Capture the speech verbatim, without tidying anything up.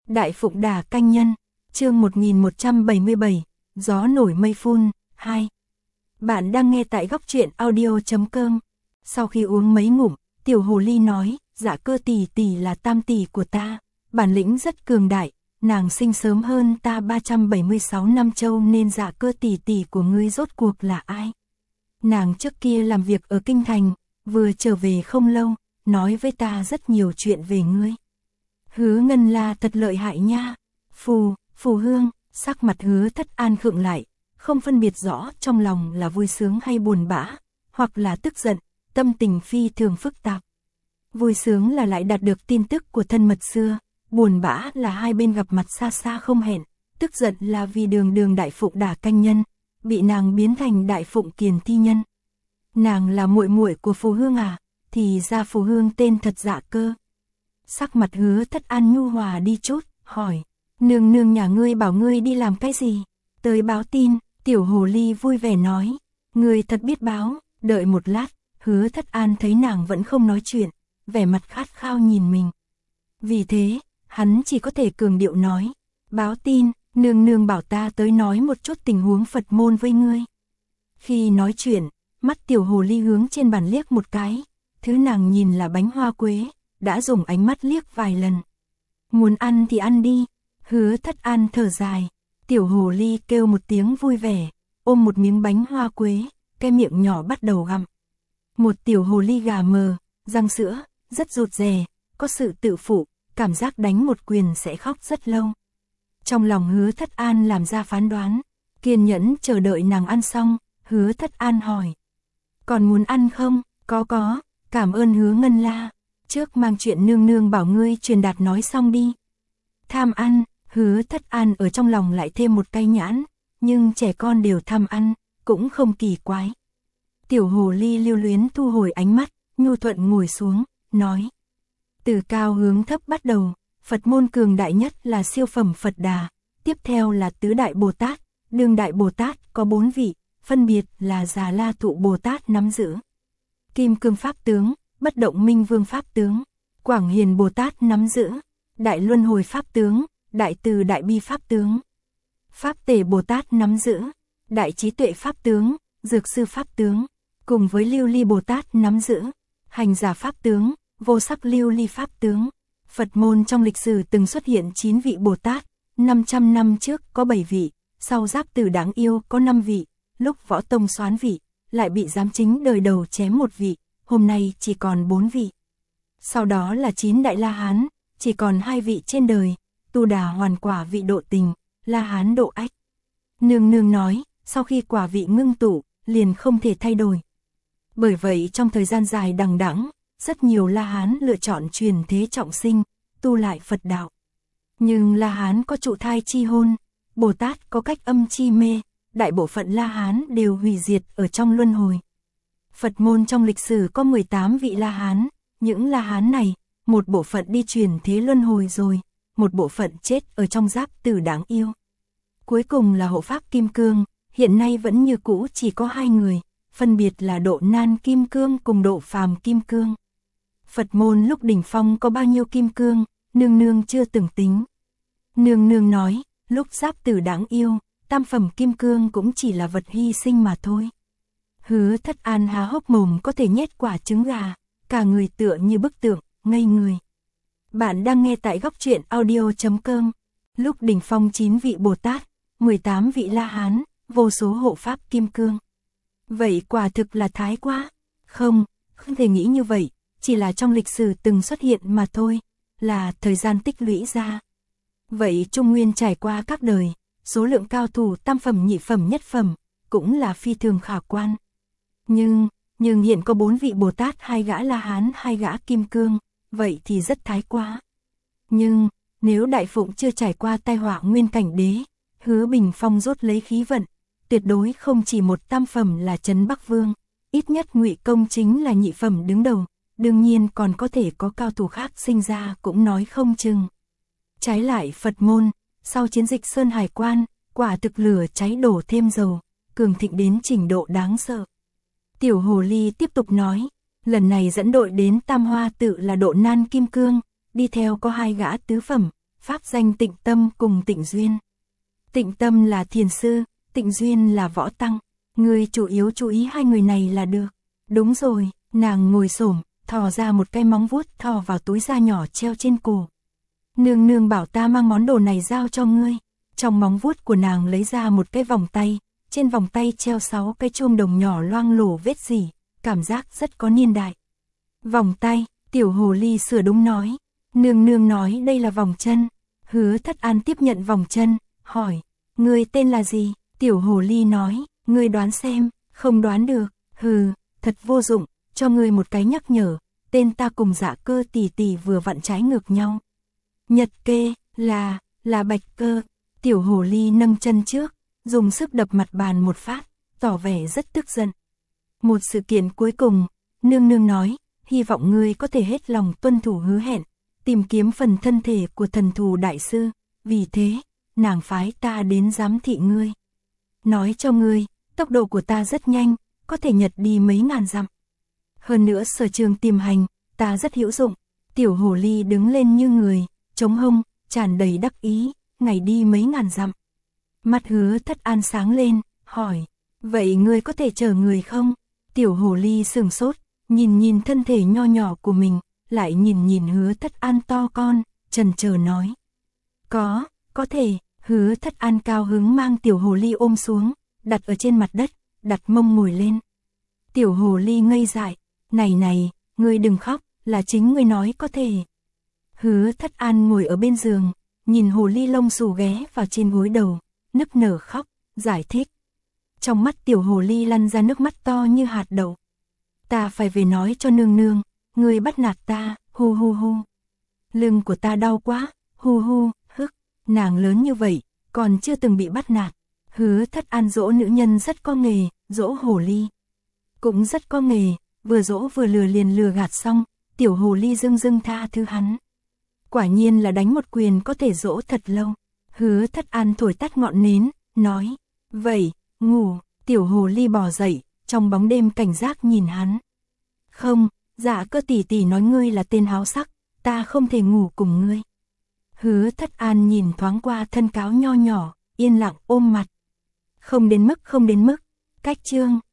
Đại Phụng Đà Canh Nhân, chương một nghìn một trăm bảy mươi bảy, Gió nổi mây phun, hai. Bạn đang nghe tại góc truyện audio chấm com. Sau khi uống mấy ngụm, Tiểu Hồ Ly nói, Dạ Cơ tỷ tỷ là tam tỷ của ta, bản lĩnh rất cường đại, nàng sinh sớm hơn ta ba trăm bảy mươi sáu năm châu nên Dạ Cơ tỷ tỷ của ngươi rốt cuộc là ai? Nàng trước kia làm việc ở Kinh Thành, vừa trở về không lâu, nói với ta rất nhiều chuyện về ngươi. Hứa Ngân La thật lợi hại nha. Phù, Phù Hương, sắc mặt Hứa Thất An khựng lại, không phân biệt rõ trong lòng là vui sướng hay buồn bã, hoặc là tức giận, tâm tình phi thường phức tạp. Vui sướng là lại đạt được tin tức của thân mật xưa, buồn bã là hai bên gặp mặt xa xa không hẹn, tức giận là vì đường đường Đại Phụng Đà Canh Nhân, bị nàng biến thành Đại Phụng Kiền Thi Nhân. Nàng là muội muội của Phù Hương à, thì ra Phù Hương tên thật Dạ Cơ. Sắc mặt Hứa Thất An nhu hòa đi chút, hỏi, nương nương nhà ngươi bảo ngươi đi làm cái gì? Tới báo tin. Tiểu Hồ Ly vui vẻ nói, ngươi thật biết báo. Đợi một lát, Hứa Thất An thấy nàng vẫn không nói chuyện, vẻ mặt khát khao nhìn mình. Vì thế, hắn chỉ có thể cường điệu nói, báo tin, nương nương bảo ta tới nói một chút tình huống Phật môn với ngươi. Khi nói chuyện, mắt Tiểu Hồ Ly hướng trên bàn liếc một cái, thứ nàng nhìn là bánh hoa quế, đã dùng ánh mắt liếc vài lần. Muốn ăn thì ăn đi. Hứa Thất An thở dài. Tiểu Hồ Ly kêu một tiếng vui vẻ, ôm một miếng bánh hoa quế, cái miệng nhỏ bắt đầu gặm. Một tiểu hồ ly gà mờ, răng sữa, rất rụt rè, có sự tự phụ, cảm giác đánh một quyền sẽ khóc rất lâu. Trong lòng Hứa Thất An làm ra phán đoán, kiên nhẫn chờ đợi nàng ăn xong, Hứa Thất An hỏi. Còn muốn ăn không? Có có, cảm ơn Hứa Ngân La. Trước mang chuyện nương nương bảo ngươi truyền đạt nói xong đi. Tham ăn. Hứa Thất An ở trong lòng lại thêm một cây nhãn, nhưng trẻ con đều tham ăn, cũng không kỳ quái. Tiểu Hồ Ly lưu luyến thu hồi ánh mắt, nhu thuận ngồi xuống, nói. Từ cao hướng thấp bắt đầu, Phật môn cường đại nhất là siêu phẩm Phật Đà, tiếp theo là Tứ Đại Bồ Tát, Đương Đại Bồ Tát có bốn vị, phân biệt là Già La Thụ Bồ Tát nắm giữ. Kim Cương Pháp Tướng, Bất Động Minh Vương Pháp Tướng, Quảng Hiền Bồ Tát nắm giữ, Đại Luân Hồi Pháp Tướng, Đại Từ Đại Bi Pháp Tướng. Pháp Tề Bồ Tát nắm giữ, Đại Trí Tuệ Pháp Tướng, Dược Sư Pháp Tướng, cùng với Lưu Ly Bồ Tát nắm giữ, Hành Giả Pháp Tướng, Vô Sắc Lưu Ly Pháp Tướng. Phật môn trong lịch sử từng xuất hiện chín vị Bồ Tát, năm trăm năm trước có bảy vị, sau Giáp Tử đáng yêu có năm vị, lúc Võ Tông soán vị, lại bị giám chính đời đầu chém một vị, hôm nay chỉ còn bốn vị. Sau đó là chín Đại La Hán, chỉ còn hai vị trên đời. Tu Đà hoàn quả vị độ tình, La Hán độ ách. Nương nương nói, sau khi quả vị ngưng tụ, liền không thể thay đổi. Bởi vậy trong thời gian dài đằng đẵng, rất nhiều La Hán lựa chọn truyền thế trọng sinh, tu lại Phật đạo. Nhưng La Hán có trụ thai chi hôn, Bồ Tát có cách âm chi mê, đại bộ phận La Hán đều hủy diệt ở trong luân hồi. Phật môn trong lịch sử có mười tám vị La Hán, những La Hán này, một bộ phận đi truyền thế luân hồi rồi. Một bộ phận chết ở trong Giáp Tử đáng yêu. Cuối cùng là hộ pháp Kim Cương, hiện nay vẫn như cũ chỉ có hai người, phân biệt là Độ Nan Kim Cương cùng Độ Phàm Kim Cương. Phật môn lúc đỉnh phong có bao nhiêu Kim Cương, nương nương chưa từng tính. Nương nương nói, lúc Giáp Tử đáng yêu, tam phẩm Kim Cương cũng chỉ là vật hy sinh mà thôi. Hứa Thất An há hốc mồm có thể nhét quả trứng gà, cả người tựa như bức tượng, ngây người. Bạn đang nghe tại góc truyện audio chấm com. Lúc đỉnh phong chín vị Bồ Tát, mười tám vị La Hán, vô số hộ pháp Kim Cương. Vậy quả thực là thái quá. Không, không thể nghĩ như vậy, chỉ là trong lịch sử từng xuất hiện mà thôi, là thời gian tích lũy ra. Vậy Trung Nguyên trải qua các đời, số lượng cao thủ tam phẩm nhị phẩm nhất phẩm, cũng là phi thường khả quan. Nhưng, nhưng hiện có bốn vị Bồ Tát, hai gã La Hán, hai gã Kim Cương. Vậy thì rất thái quá. Nhưng, nếu Đại Phụng chưa trải qua tai họa nguyên cảnh đế, Hứa Bình Phong rốt lấy khí vận, tuyệt đối không chỉ một tam phẩm là Trấn Bắc Vương, ít nhất Ngụy Công chính là nhị phẩm đứng đầu, đương nhiên còn có thể có cao thủ khác sinh ra cũng nói không chừng. Trái lại Phật môn, sau chiến dịch Sơn Hải Quan, quả thực lửa cháy đổ thêm dầu, cường thịnh đến trình độ đáng sợ. Tiểu Hồ Ly tiếp tục nói. Lần này dẫn đội đến Tam Hoa Tự là Độ Nan Kim Cương, đi theo có hai gã tứ phẩm, pháp danh Tịnh Tâm cùng Tịnh Duyên. Tịnh Tâm là thiền sư, Tịnh Duyên là võ tăng, ngươi chủ yếu chú ý hai người này là được. Đúng rồi, nàng ngồi xổm, thò ra một cái móng vuốt thò vào túi da nhỏ treo trên cổ. Nương nương bảo ta mang món đồ này giao cho ngươi. Trong móng vuốt của nàng lấy ra một cái vòng tay, trên vòng tay treo sáu cái chôm đồng nhỏ loang lổ vết rỉ, cảm giác rất có niên đại. Vòng tay, tiểu hồ ly sửa đúng nói. Nương nương nói đây là vòng chân. Hứa Thất An tiếp nhận vòng chân, hỏi, ngươi tên là gì? Tiểu hồ ly nói, ngươi đoán xem, không đoán được, hừ, thật vô dụng, cho ngươi một cái nhắc nhở, tên ta cùng Dạ Cơ tỷ tỷ vừa vặn trái ngược nhau. Nhật kê, là, là Bạch Cơ. Tiểu hồ ly nâng chân trước, dùng sức đập mặt bàn một phát, tỏ vẻ rất tức giận. Một sự kiện cuối cùng, nương nương nói, hy vọng ngươi có thể hết lòng tuân thủ hứa hẹn, tìm kiếm phần thân thể của thần thù đại sư, vì thế, nàng phái ta đến giám thị ngươi. Nói cho ngươi, tốc độ của ta rất nhanh, có thể nhật đi mấy ngàn dặm. Hơn nữa sở trường tìm hành, ta rất hữu dụng. Tiểu hồ ly đứng lên như người, chống hông, tràn đầy đắc ý, ngày đi mấy ngàn dặm. Mắt Hứa Thất An sáng lên, hỏi, vậy ngươi có thể chở người không? Tiểu hồ ly sửng sốt, nhìn nhìn thân thể nho nhỏ của mình, lại nhìn nhìn Hứa Thất An to con, chần chờ nói. Có, có thể. Hứa Thất An cao hứng mang tiểu hồ ly ôm xuống, đặt ở trên mặt đất, đặt mông ngồi lên. Tiểu hồ ly ngây dại, này này, ngươi đừng khóc, là chính ngươi nói có thể. Hứa Thất An ngồi ở bên giường, nhìn hồ ly lông xù ghé vào trên gối đầu, nức nở khóc, giải thích. Trong mắt tiểu hồ ly lăn ra nước mắt to như hạt đậu. Ta phải về nói cho nương nương, ngươi bắt nạt ta, hu hu hu. Lưng của ta đau quá, hu hu, hức, nàng lớn như vậy, còn chưa từng bị bắt nạt. Hứa Thất An dỗ nữ nhân rất có nghề, dỗ hồ ly cũng rất có nghề, vừa dỗ vừa lừa liền lừa gạt xong, tiểu hồ ly dưng dưng tha thứ hắn. Quả nhiên là đánh một quyền có thể dỗ thật lâu. Hứa Thất An thổi tắt ngọn nến, nói, vậy, ngủ. Tiểu hồ ly bò dậy, trong bóng đêm cảnh giác nhìn hắn. Không, Dạ Cơ tỷ tỷ nói ngươi là tên háo sắc, ta không thể ngủ cùng ngươi. Hứa Thất An nhìn thoáng qua thân cáo nho nhỏ, yên lặng ôm mặt. Không đến mức không đến mức, cách chương.